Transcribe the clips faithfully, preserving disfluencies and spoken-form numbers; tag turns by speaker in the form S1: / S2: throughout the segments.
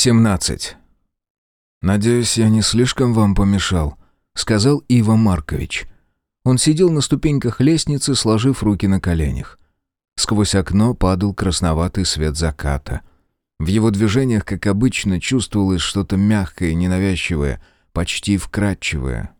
S1: семнадцать. «Надеюсь, я не слишком вам помешал», — сказал Ива Маркович. Он сидел на ступеньках лестницы, сложив руки на коленях. Сквозь окно падал красноватый свет заката. В его движениях, как обычно, чувствовалось что-то мягкое, ненавязчивое, почти вкрадчивое.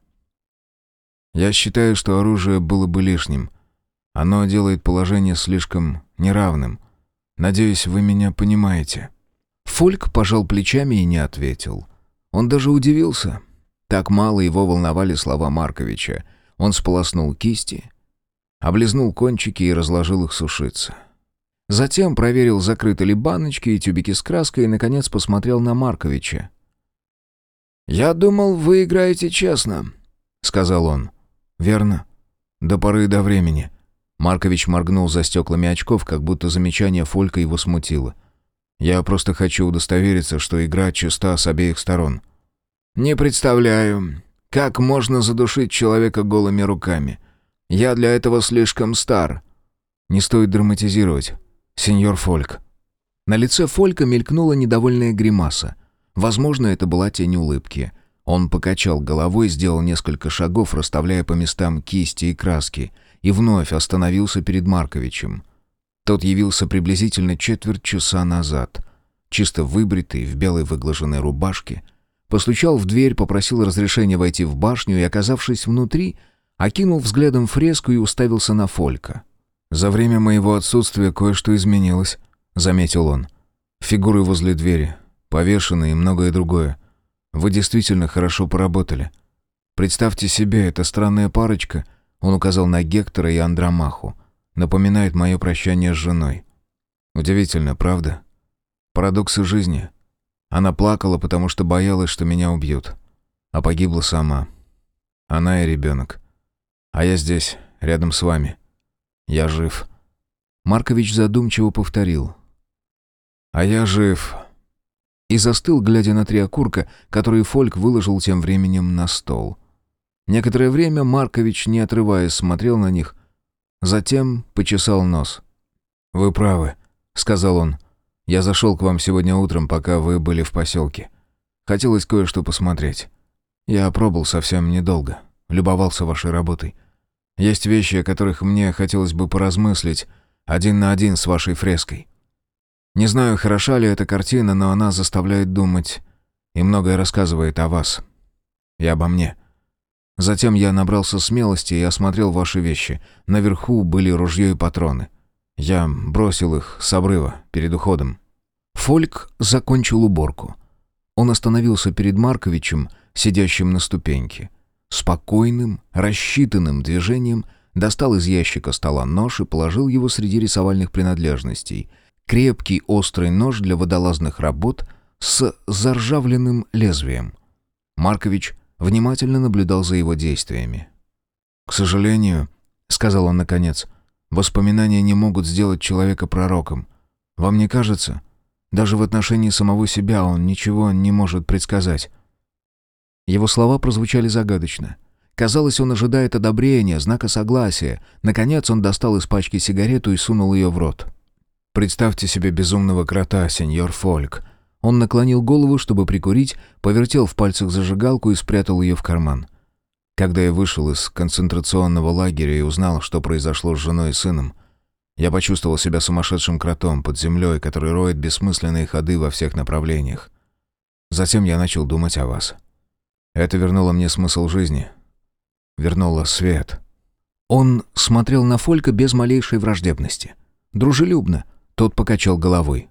S1: «Я считаю, что оружие было бы лишним. Оно делает положение слишком неравным. Надеюсь, вы меня понимаете». Фольк пожал плечами и не ответил. Он даже удивился. Так мало его волновали слова Марковича. Он сполоснул кисти, облизнул кончики и разложил их сушиться. Затем проверил, закрыты ли баночки и тюбики с краской, и, наконец, посмотрел на Марковича. «Я думал, вы играете честно», — сказал он. «Верно. До поры до времени». Маркович моргнул за стеклами очков, как будто замечание Фолька его смутило. «Я просто хочу удостовериться, что игра чиста с обеих сторон». «Не представляю, как можно задушить человека голыми руками. Я для этого слишком стар». «Не стоит драматизировать, сеньор Фольк». На лице Фолька мелькнула недовольная гримаса. Возможно, это была тень улыбки. Он покачал головой, сделал несколько шагов, расставляя по местам кисти и краски, и вновь остановился перед Марковичем. Тот явился приблизительно четверть часа назад, чисто выбритый, в белой выглаженной рубашке, постучал в дверь, попросил разрешения войти в башню и, оказавшись внутри, окинул взглядом фреску и уставился на Фолька. «За время моего отсутствия кое-что изменилось», — заметил он. «Фигуры возле двери, повешенные и многое другое. Вы действительно хорошо поработали. Представьте себе, эта странная парочка», — он указал на Гектора и Андромаху, «напоминает мое прощание с женой. Удивительно, правда? Парадоксы жизни. Она плакала, потому что боялась, что меня убьют. А погибла сама. Она и ребенок. А я здесь, рядом с вами. Я жив». Маркович задумчиво повторил. «А я жив». И застыл, глядя на три окурка, которые Фольк выложил тем временем на стол. Некоторое время Маркович, не отрываясь, смотрел на них, затем почесал нос. «Вы правы», — сказал он. «Я зашел к вам сегодня утром, пока вы были в поселке. Хотелось кое-что посмотреть. Я пробыл совсем недолго, любовался вашей работой. Есть вещи, о которых мне хотелось бы поразмыслить один на один с вашей фреской. Не знаю, хороша ли эта картина, но она заставляет думать и многое рассказывает о вас и обо мне». Затем я набрался смелости и осмотрел ваши вещи. Наверху были ружье и патроны. Я бросил их с обрыва перед уходом». Фольк закончил уборку. Он остановился перед Марковичем, сидящим на ступеньке. Спокойным, рассчитанным движением достал из ящика стола нож и положил его среди рисовальных принадлежностей. Крепкий острый нож для водолазных работ с заржавленным лезвием. Маркович внимательно наблюдал за его действиями. «К сожалению, — сказал он наконец, — воспоминания не могут сделать человека пророком. Вам не кажется? Даже в отношении самого себя он ничего не может предсказать». Его слова прозвучали загадочно. Казалось, он ожидает одобрения, знака согласия. Наконец он достал из пачки сигарету и сунул ее в рот. «Представьте себе безумного крота, сеньор Фольк». Он наклонил голову, чтобы прикурить, повертел в пальцах зажигалку и спрятал ее в карман. Когда я вышел из концентрационного лагеря и узнал, что произошло с женой и сыном, я почувствовал себя сумасшедшим кротом под землей, который роет бессмысленные ходы во всех направлениях. Затем я начал думать о вас. Это вернуло мне смысл жизни. Вернуло свет. Он смотрел на Фолька без малейшей враждебности. Дружелюбно. Тот покачал головой.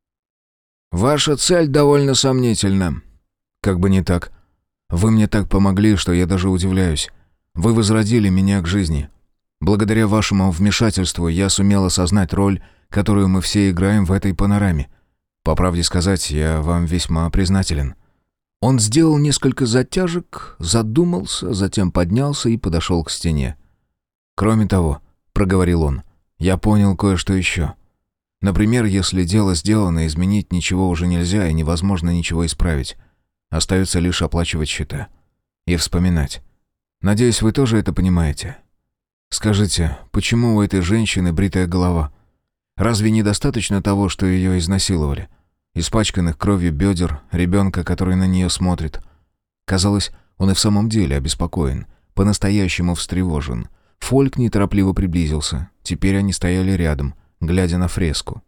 S1: «Ваша цель довольно сомнительна». «Как бы не так. Вы мне так помогли, что я даже удивляюсь. Вы возродили меня к жизни. Благодаря вашему вмешательству я сумел осознать роль, которую мы все играем в этой панораме. По правде сказать, я вам весьма признателен». Он сделал несколько затяжек, задумался, затем поднялся и подошел к стене. «Кроме того, — проговорил он, — я понял кое-что еще. Например, если дело сделано, изменить ничего уже нельзя и невозможно ничего исправить. Остается лишь оплачивать счета. И вспоминать. Надеюсь, вы тоже это понимаете. Скажите, почему у этой женщины бритая голова? Разве недостаточно того, что ее изнасиловали? испачканных кровью бедер, ребенка, который на нее смотрит. Казалось, он и в самом деле обеспокоен, по-настоящему встревожен. Фольк неторопливо приблизился. Теперь они стояли рядом, глядя на фреску.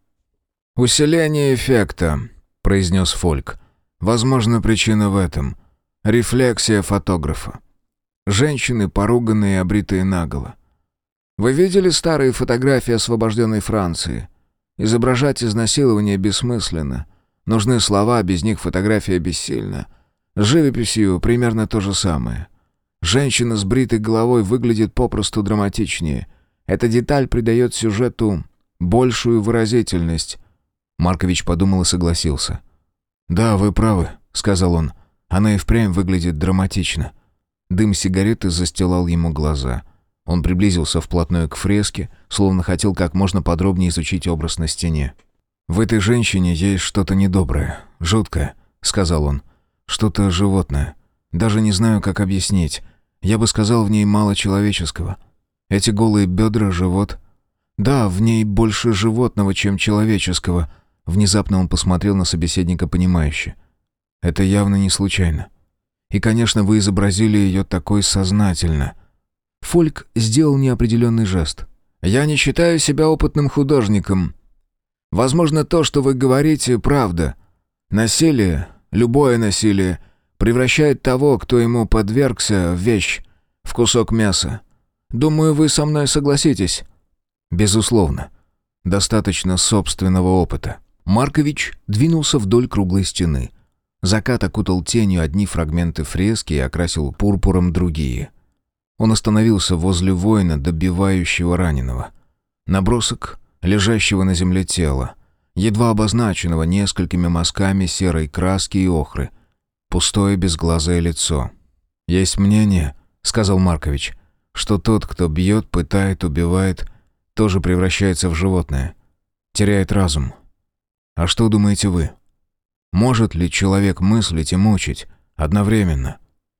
S1: «Усиление эффекта», — произнес Фольк. «Возможно, причина в этом. Рефлексия фотографа. Женщины, поруганные и обритые наголо. Вы видели старые фотографии освобожденной Франции? Изображать изнасилование бессмысленно. Нужны слова, без них фотография бессильна. С живописью примерно то же самое. Женщина с бритой головой выглядит попросту драматичнее. Эта деталь придает сюжету большую выразительность». Маркович подумал и согласился. «Да, вы правы», — сказал он. «Она и впрямь выглядит драматично». Дым сигареты застилал ему глаза. Он приблизился вплотную к фреске, словно хотел как можно подробнее изучить образ на стене. «В этой женщине есть что-то недоброе, жуткое», — сказал он. «Что-то животное. Даже не знаю, как объяснить. Я бы сказал, в ней мало человеческого. Эти голые бедра, живот. Да, в ней больше животного, чем человеческого». Внезапно он посмотрел на собеседника понимающе. «Это явно не случайно. И, конечно, вы изобразили ее такой сознательно». Фольк сделал неопределенный жест. «Я не считаю себя опытным художником. Возможно, то, что вы говорите, правда. Насилие, любое насилие, превращает того, кто ему подвергся, в вещь, в кусок мяса. Думаю, вы со мной согласитесь». «Безусловно. Достаточно собственного опыта». Маркович двинулся вдоль круглой стены. Закат окутал тенью одни фрагменты фрески и окрасил пурпуром другие. Он остановился возле воина, добивающего раненого. Набросок лежащего на земле тела, едва обозначенного несколькими мазками серой краски и охры. Пустое безглазое лицо. «Есть мнение, — сказал Маркович, — что тот, кто бьет, пытает, убивает, тоже превращается в животное, теряет разум. А что думаете вы? Может ли человек мыслить и мучить одновременно?»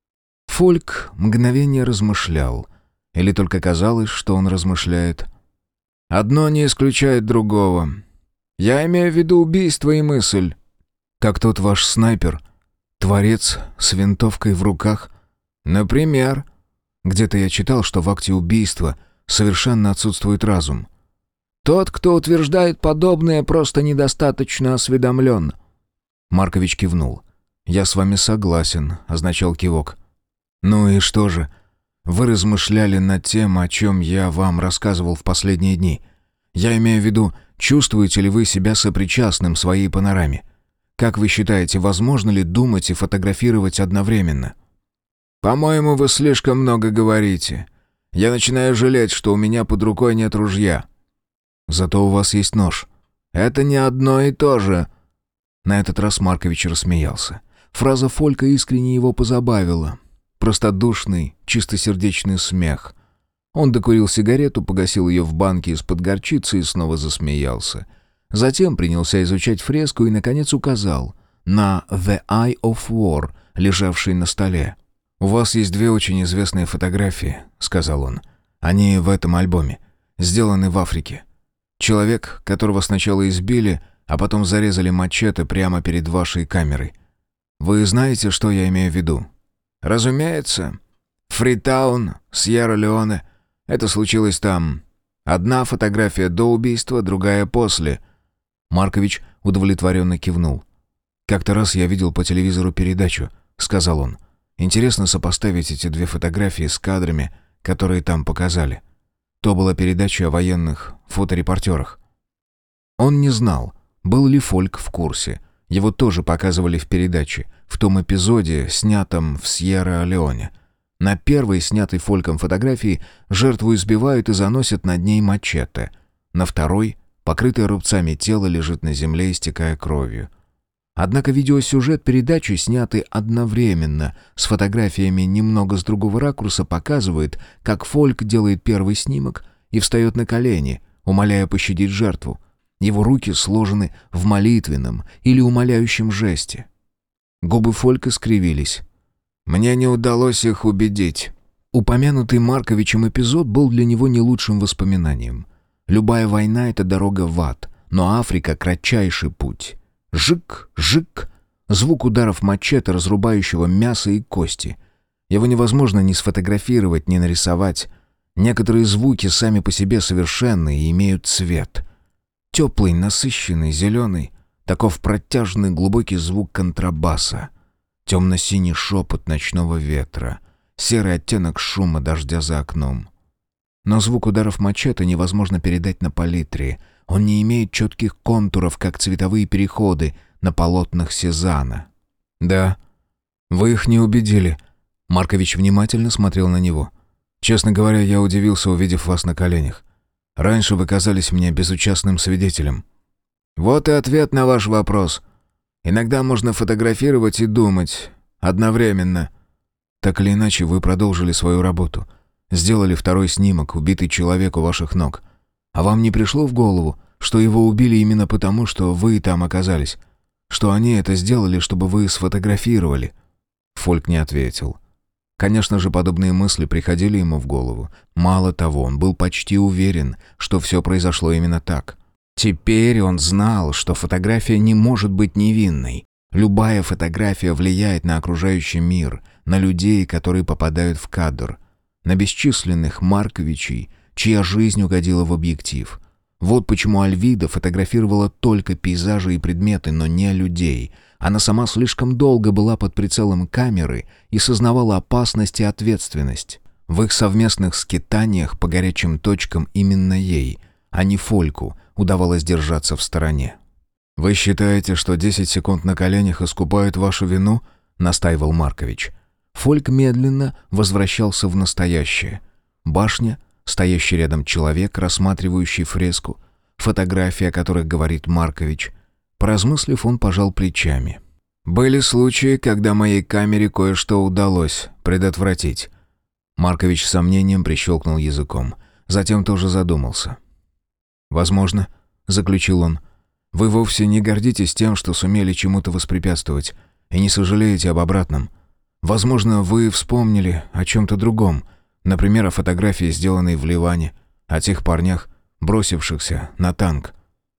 S1: Фольк мгновение размышлял. Или только казалось, что он размышляет. «Одно не исключает другого. Я имею в виду убийство и мысль». «Как тот ваш снайпер? Творец с винтовкой в руках?» «Например?» «Где-то я читал, что в акте убийства совершенно отсутствует разум». «Тот, кто утверждает подобное, просто недостаточно осведомлен». Маркович кивнул. «Я с вами согласен», — означал кивок. «Ну и что же? Вы размышляли над тем, о чем я вам рассказывал в последние дни. Я имею в виду, чувствуете ли вы себя сопричастным своей панораме? Как вы считаете, возможно ли думать и фотографировать одновременно?» «По-моему, вы слишком много говорите. Я начинаю жалеть, что у меня под рукой нет ружья». «Зато у вас есть нож». «Это не одно и то же». На этот раз Маркович рассмеялся. Фраза Фолька искренне его позабавила. Простодушный, чистосердечный смех. Он докурил сигарету, погасил ее в банке из-под горчицы и снова засмеялся. Затем принялся изучать фреску и, наконец, указал на «The Eye of War», лежавший на столе. «У вас есть две очень известные фотографии», — сказал он. «Они в этом альбоме. Сделаны в Африке. Человек, которого сначала избили, а потом зарезали мачете прямо перед вашей камерой. Вы знаете, что я имею в виду?» «Разумеется. Фритаун, Сьерра-Леоне. Это случилось там. Одна фотография до убийства, другая после». Маркович удовлетворенно кивнул. «Как-то раз я видел по телевизору передачу», — сказал он. «Интересно сопоставить эти две фотографии с кадрами, которые там показали. То была передача о военных фоторепортерах». Он не знал, был ли Фольк в курсе. Его тоже показывали в передаче, в том эпизоде, снятом в Сьерра-Леоне. На первой, снятой Фольком фотографии, жертву избивают и заносят над ней мачете. На второй, покрытое рубцами тело, лежит на земле, истекая кровью. Однако видеосюжет передачи, снятый одновременно с фотографиями немного с другого ракурса, показывает, как Фольк делает первый снимок и встает на колени, умоляя пощадить жертву. Его руки сложены в молитвенном или умоляющем жесте. Губы Фолька скривились. «Мне не удалось их убедить». Упомянутый Марковичем эпизод был для него не лучшим воспоминанием. Любая война — это дорога в ад, но Африка — кратчайший путь. Жик, жик. Звук ударов мачете, разрубающего мясо и кости. Его невозможно ни сфотографировать, ни нарисовать. Некоторые звуки сами по себе совершенны и имеют цвет. Теплый, насыщенный, зеленый. Таков протяжный глубокий звук контрабаса. Темно-синий шепот ночного ветра. Серый оттенок шума дождя за окном. Но звук ударов мачете невозможно передать на палитре. Он не имеет четких контуров, как цветовые переходы на полотнах Сезанна. «Да, вы их не убедили». Маркович внимательно смотрел на него. «Честно говоря, я удивился, увидев вас на коленях. Раньше вы казались мне безучастным свидетелем». «Вот и ответ на ваш вопрос. Иногда можно фотографировать и думать одновременно». «Так или иначе, вы продолжили свою работу. Сделали второй снимок, убитый человек у ваших ног. А вам не пришло в голову, что его убили именно потому, что вы там оказались? Что они это сделали, чтобы вы сфотографировали?» Фольк не ответил. Конечно же, подобные мысли приходили ему в голову. Мало того, он был почти уверен, что все произошло именно так. Теперь он знал, что фотография не может быть невинной. Любая фотография влияет на окружающий мир, на людей, которые попадают в кадр, на бесчисленных Марковичей, чья жизнь угодила в объектив. Вот почему Альвида фотографировала только пейзажи и предметы, но не людей. Она сама слишком долго была под прицелом камеры и сознавала опасность и ответственность. В их совместных скитаниях по горячим точкам именно ей, а не Фольку, удавалось держаться в стороне. «Вы считаете, что десять секунд на коленях искупают вашу вину?» — настаивал Маркович. Фольк медленно возвращался в настоящее. Башня, стоящий рядом человек, рассматривающий фреску, фотографии, о которых говорит Маркович. Поразмыслив, он пожал плечами. «Были случаи, когда моей камере кое-что удалось предотвратить». Маркович с сомнением прищелкнул языком. Затем тоже задумался. «Возможно», — заключил он, — «вы вовсе не гордитесь тем, что сумели чему-то воспрепятствовать, и не сожалеете об обратном. Возможно, вы вспомнили о чем-то другом, например, о фотографии, сделанной в Ливане, о тех парнях, бросившихся на танк».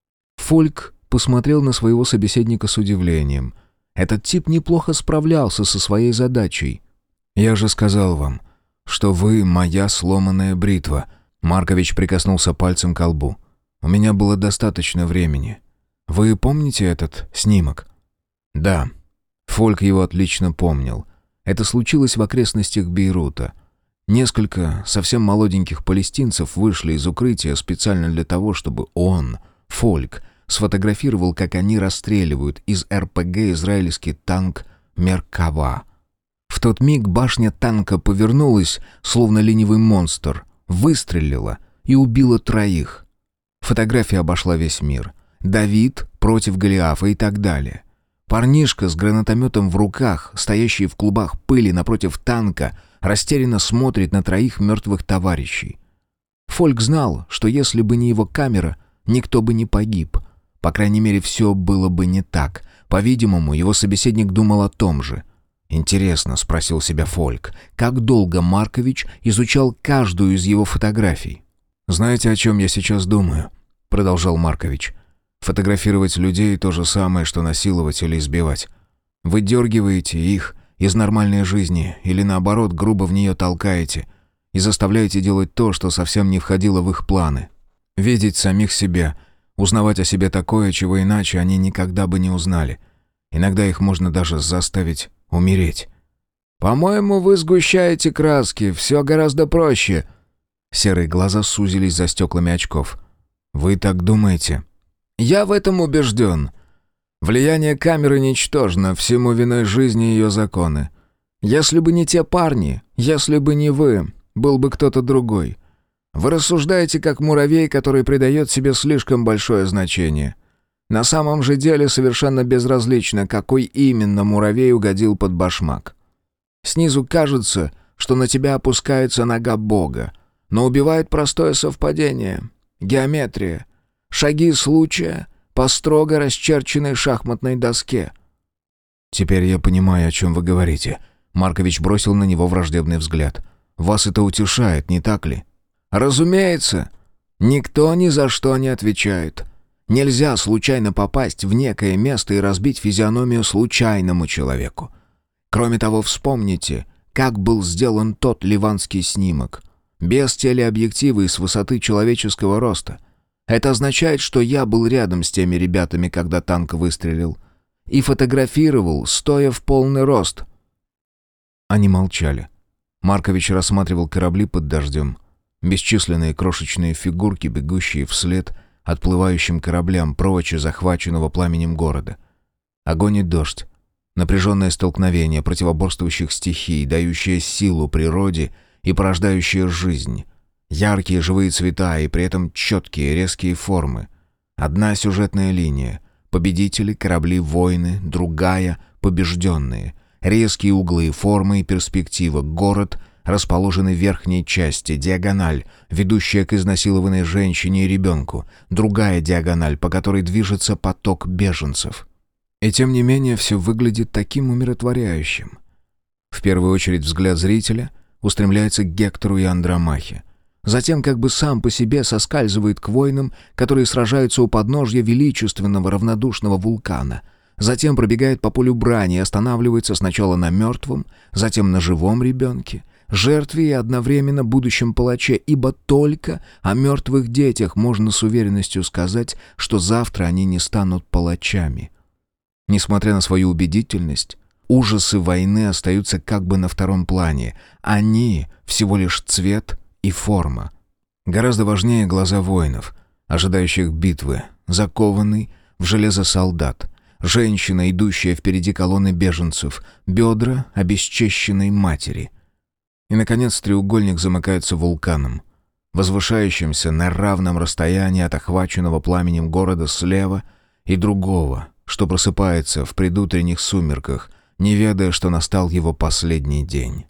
S1: Фольк посмотрел на своего собеседника с удивлением. Этот тип неплохо справлялся со своей задачей. «Я же сказал вам, что вы моя сломанная бритва». Маркович прикоснулся пальцем к лбу. «У меня было достаточно времени. Вы помните этот снимок?» «Да». Фольк его отлично помнил. Это случилось в окрестностях Бейрута. Несколько совсем молоденьких палестинцев вышли из укрытия специально для того, чтобы он, Фольк, сфотографировал, как они расстреливают из эр пэ гэ израильский танк «Меркава». В тот миг башня танка повернулась, словно ленивый монстр, выстрелила и убила троих. Фотография обошла весь мир. Давид против Голиафа и так далее. Парнишка с гранатометом в руках, стоящий в клубах пыли напротив танка, растерянно смотрит на троих мертвых товарищей. Фольк знал, что если бы не его камера, никто бы не погиб. По крайней мере, все было бы не так. По-видимому, его собеседник думал о том же. «Интересно», — спросил себя Фольк, — как долго Маркович изучал каждую из его фотографий? «Знаете, о чем я сейчас думаю?» — продолжал Маркович. «Фотографировать людей — то же самое, что насиловать или избивать. Вы дергиваете их из нормальной жизни или, наоборот, грубо в нее толкаете и заставляете делать то, что совсем не входило в их планы. Видеть самих себя, узнавать о себе такое, чего иначе они никогда бы не узнали. Иногда их можно даже заставить умереть». «По-моему, вы сгущаете краски, все гораздо проще». Серые глаза сузились за стеклами очков. «Вы так думаете?» «Я в этом убежден. Влияние камеры ничтожно, всему виной жизни и ее законы. Если бы не те парни, если бы не вы, был бы кто-то другой. Вы рассуждаете как муравей, который придает себе слишком большое значение. На самом же деле совершенно безразлично, какой именно муравей угодил под башмак. Снизу кажется, что на тебя опускается нога Бога, но убивает простое совпадение, геометрия, шаги случая по строго расчерченной шахматной доске». «Теперь я понимаю, о чем вы говорите». Маркович бросил на него враждебный взгляд. «Вас это утешает, не так ли?» «Разумеется. Никто ни за что не отвечает. Нельзя случайно попасть в некое место и разбить физиономию случайному человеку. Кроме того, вспомните, как был сделан тот ливанский снимок. Без телеобъектива и с высоты человеческого роста. Это означает, что я был рядом с теми ребятами, когда танк выстрелил. И фотографировал, стоя в полный рост. Они молчали. Маркович рассматривал корабли под дождем. Бесчисленные крошечные фигурки, бегущие вслед отплывающим кораблям прочь из захваченного пламенем города. Огонь и дождь. Напряженное столкновение противоборствующих стихий, дающее силу природе и порождающее жизнь. Яркие живые цвета и при этом четкие резкие формы. Одна сюжетная линия. Победители, корабли, войны, другая — побежденные. Резкие углы и формы и перспектива. Город, расположенный в верхней части, диагональ, ведущая к изнасилованной женщине и ребенку. Другая диагональ, по которой движется поток беженцев. И тем не менее все выглядит таким умиротворяющим. В первую очередь взгляд зрителя устремляется к Гектору и Андромахе. Затем как бы сам по себе соскальзывает к воинам, которые сражаются у подножья величественного равнодушного вулкана. Затем пробегает по полю брани и останавливается сначала на мертвом, затем на живом ребенке, жертве и одновременно будущем палаче, ибо только о мертвых детях можно с уверенностью сказать, что завтра они не станут палачами. Несмотря на свою убедительность, ужасы войны остаются как бы на втором плане. Они всего лишь цвет и форма. Гораздо важнее глаза воинов, ожидающих битвы, закованный в железо солдат, женщина, идущая впереди колонны беженцев, бедра обесчещенной матери. И, наконец, треугольник замыкается вулканом, возвышающимся на равном расстоянии от охваченного пламенем города слева и другого, что просыпается в предутренних сумерках, не ведая, что настал его последний день.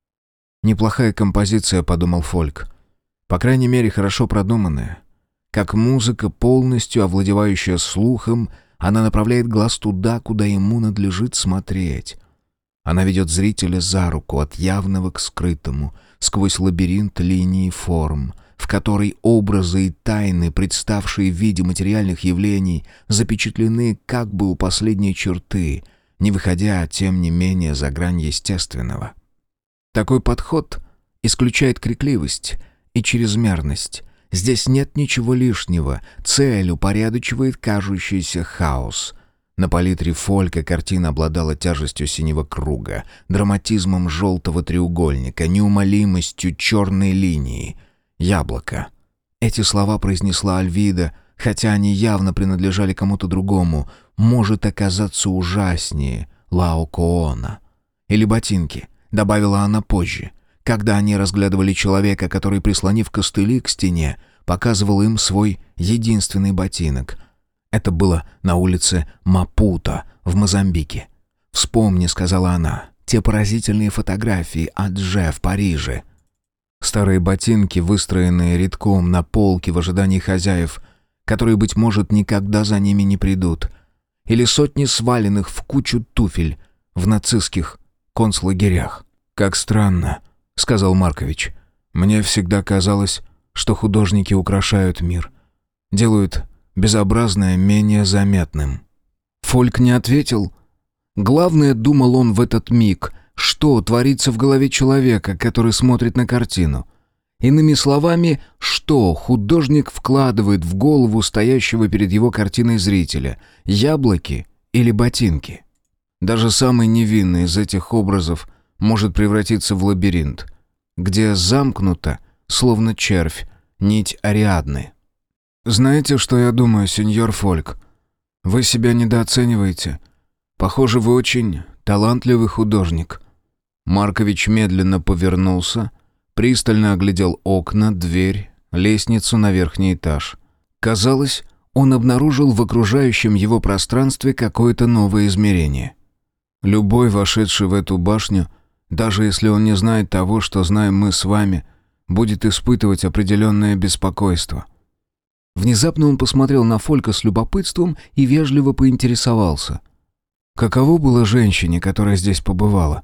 S1: «Неплохая композиция», — подумал Фольк. «По крайней мере, хорошо продуманная. Как музыка, полностью овладевающая слухом, она направляет глаз туда, куда ему надлежит смотреть. Она ведет зрителя за руку от явного к скрытому, сквозь лабиринт линий и форм, в которой образы и тайны, представшие в виде материальных явлений, запечатлены как бы у последней черты, не выходя, тем не менее, за грань естественного. Такой подход исключает крикливость и чрезмерность. Здесь нет ничего лишнего, цель упорядочивает кажущийся хаос. На палитре Фолька картина обладала тяжестью синего круга, драматизмом желтого треугольника, неумолимостью черной линии. «Яблоко». Эти слова произнесла Альвида, хотя они явно принадлежали кому-то другому, может оказаться ужаснее Лаокоона. Или ботинки, добавила она позже, когда они разглядывали человека, который, прислонив костыли к стене, показывал им свой единственный ботинок. Это было на улице Мапуто в Мозамбике. «Вспомни», — сказала она, — «те поразительные фотографии Адже в Париже». Старые ботинки, выстроенные рядком на полке в ожидании хозяев, которые, быть может, никогда за ними не придут. Или сотни сваленных в кучу туфель в нацистских концлагерях. «Как странно», — сказал Маркович. «Мне всегда казалось, что художники украшают мир, делают безобразное менее заметным». Фольк не ответил. Главное, думал он в этот миг, что творится в голове человека, который смотрит на картину. Иными словами, что художник вкладывает в голову стоящего перед его картиной зрителя – яблоки или ботинки. Даже самый невинный из этих образов может превратиться в лабиринт, где замкнута, словно червь, нить Ариадны. «Знаете, что я думаю, сеньор Фольк? Вы себя недооцениваете. Похоже, вы очень талантливый художник». Маркович медленно повернулся, пристально оглядел окна, дверь, лестницу на верхний этаж. Казалось, он обнаружил в окружающем его пространстве какое-то новое измерение. Любой, вошедший в эту башню, даже если он не знает того, что знаем мы с вами, будет испытывать определенное беспокойство. Внезапно он посмотрел на Фолька с любопытством и вежливо поинтересовался. Каково было женщине, которая здесь побывала?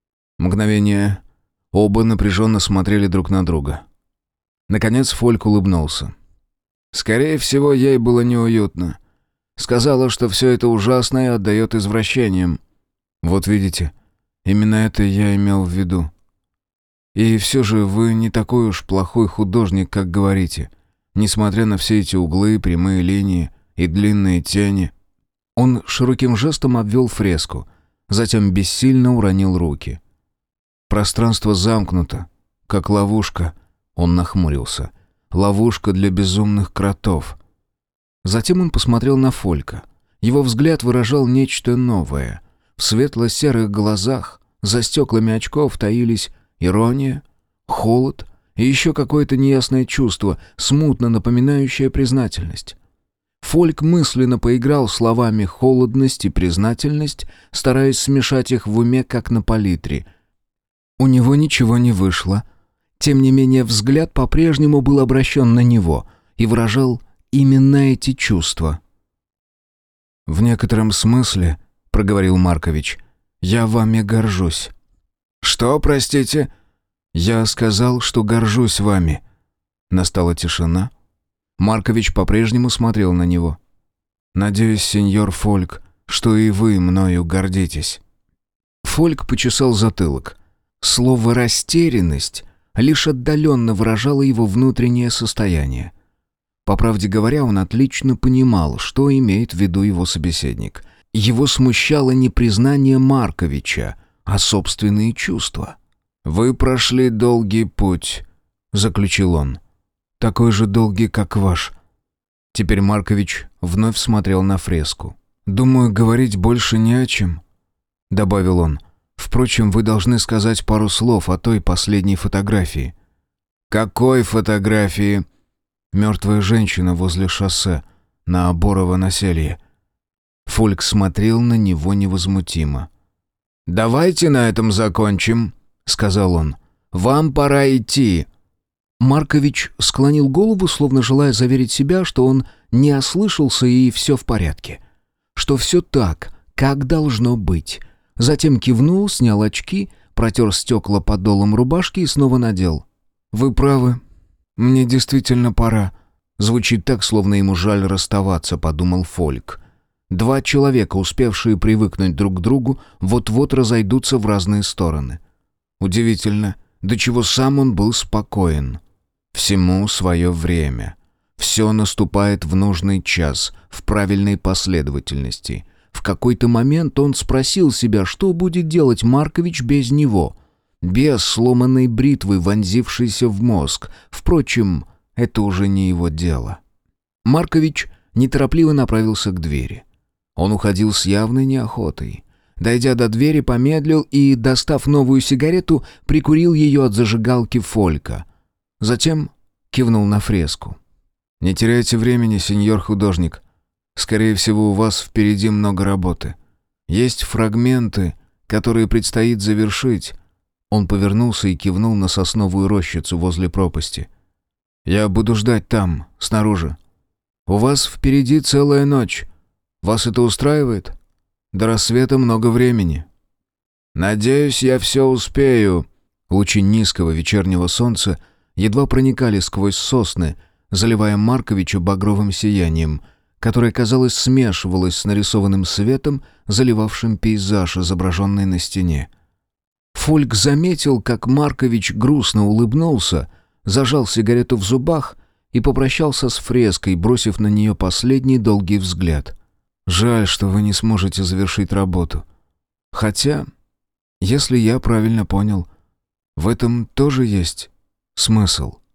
S1: Мгновение оба напряженно смотрели друг на друга. Наконец Фольк улыбнулся. Скорее всего, ей было неуютно. Сказала, что все это ужасно и отдает извращениям. Вот видите, именно это я имел в виду. И все же вы не такой уж плохой художник, как говорите, несмотря на все эти углы, прямые линии и длинные тени. Он широким жестом обвел фреску, затем бессильно уронил руки. Пространство замкнуто, как ловушка. Он нахмурился. Ловушка для безумных кротов. Затем он посмотрел на Фолька. Его взгляд выражал нечто новое. В светло-серых глазах, за стеклами очков, таились ирония, холод и еще какое-то неясное чувство, смутно напоминающее признательность. Фольк мысленно поиграл словами «холодность» и «признательность», стараясь смешать их в уме, как на палитре. У него ничего не вышло. Тем не менее, взгляд по-прежнему был обращен на него и выражал именно эти чувства. «В некотором смысле, — проговорил Маркович, — я вами горжусь». «Что, простите?» «Я сказал, что горжусь вами». Настала тишина. Маркович по-прежнему смотрел на него. «Надеюсь, сеньор Фольк, что и вы мною гордитесь». Фольк почесал затылок. Слово «растерянность» лишь отдаленно выражало его внутреннее состояние. По правде говоря, он отлично понимал, что имеет в виду его собеседник. Его смущало не признание Марковича, а собственные чувства. «Вы прошли долгий путь», — заключил он. «Такой же долгий, как ваш». Теперь Маркович вновь смотрел на фреску. «Думаю, говорить больше не о чем», — добавил он. «Впрочем, вы должны сказать пару слов о той последней фотографии». «Какой фотографии?» «Мертвая женщина возле шоссе, на Оборово-Населье». Фольк смотрел на него невозмутимо. «Давайте на этом закончим», — сказал он. «Вам пора идти». Маркович склонил голову, словно желая заверить себя, что он не ослышался и все в порядке. Что все так, как должно быть. Затем кивнул, снял очки, протер стекла подолом рубашки и снова надел. «Вы правы. Мне действительно пора». Звучит так, словно ему жаль расставаться, подумал Фольк. Два человека, успевшие привыкнуть друг к другу, вот-вот разойдутся в разные стороны. Удивительно, до чего сам он был спокоен. Всему свое время. Все наступает в нужный час, в правильной последовательности. В какой-то момент он спросил себя, что будет делать Маркович без него. Без сломанной бритвы, вонзившейся в мозг. Впрочем, это уже не его дело. Маркович неторопливо направился к двери. Он уходил с явной неохотой. Дойдя до двери, помедлил и, достав новую сигарету, прикурил ее от зажигалки Фолька. Затем кивнул на фреску. «Не теряйте времени, сеньор художник. Скорее всего, у вас впереди много работы. Есть фрагменты, которые предстоит завершить». Он повернулся и кивнул на сосновую рощицу возле пропасти. «Я буду ждать там, снаружи. У вас впереди целая ночь. Вас это устраивает? До рассвета много времени». «Надеюсь, я все успею». Лучи низкого вечернего солнца едва проникали сквозь сосны, заливая Марковича багровым сиянием, которое, казалось, смешивалось с нарисованным светом, заливавшим пейзаж, изображенный на стене. Фольк заметил, как Маркович грустно улыбнулся, зажал сигарету в зубах и попрощался с фреской, бросив на нее последний долгий взгляд. «Жаль, что вы не сможете завершить работу. Хотя, если я правильно понял, в этом тоже есть смысл».